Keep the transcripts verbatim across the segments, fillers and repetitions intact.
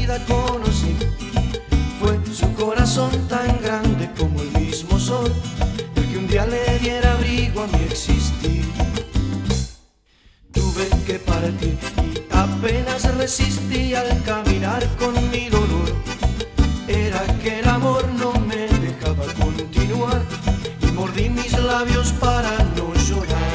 vida conocí. Fue su corazón tan grande como el mismo sol, el que un día le diera abrigo a mi existir. Tuve que partir y apenas resistí al caminar con mi dolor. Era que el amor no me dejaba continuar y mordí mis labios para no llorar.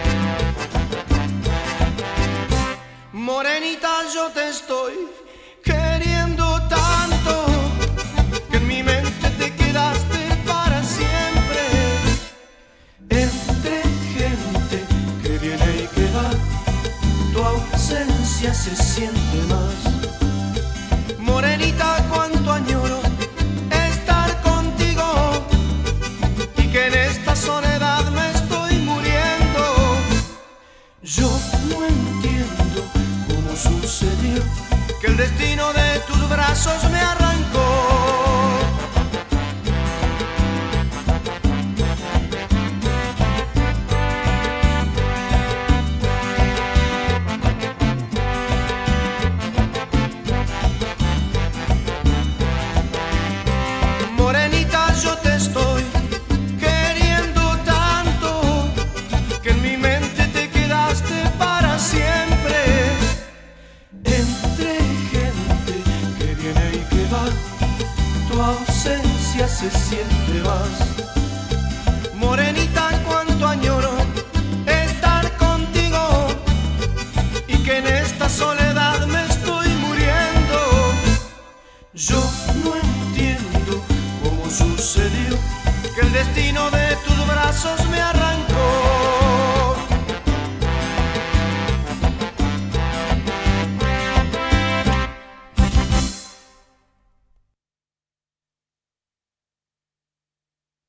Morenita, yo te estoy queriendo tanto que en mi mente te quedaste para siempre. Entre gente que viene y que va, tu ausencia se siente más. Morenita, cuánto añoro estar contigo y que en esta soledad me estoy muriendo. Yo no entiendo cómo sucedió que el destino de tus brazos me arrancó. Morenita, yo te estoy queriendo tanto que en mi mente te quedaste para siempre. Entre gente que viene y que va, tu ausencia se siente más.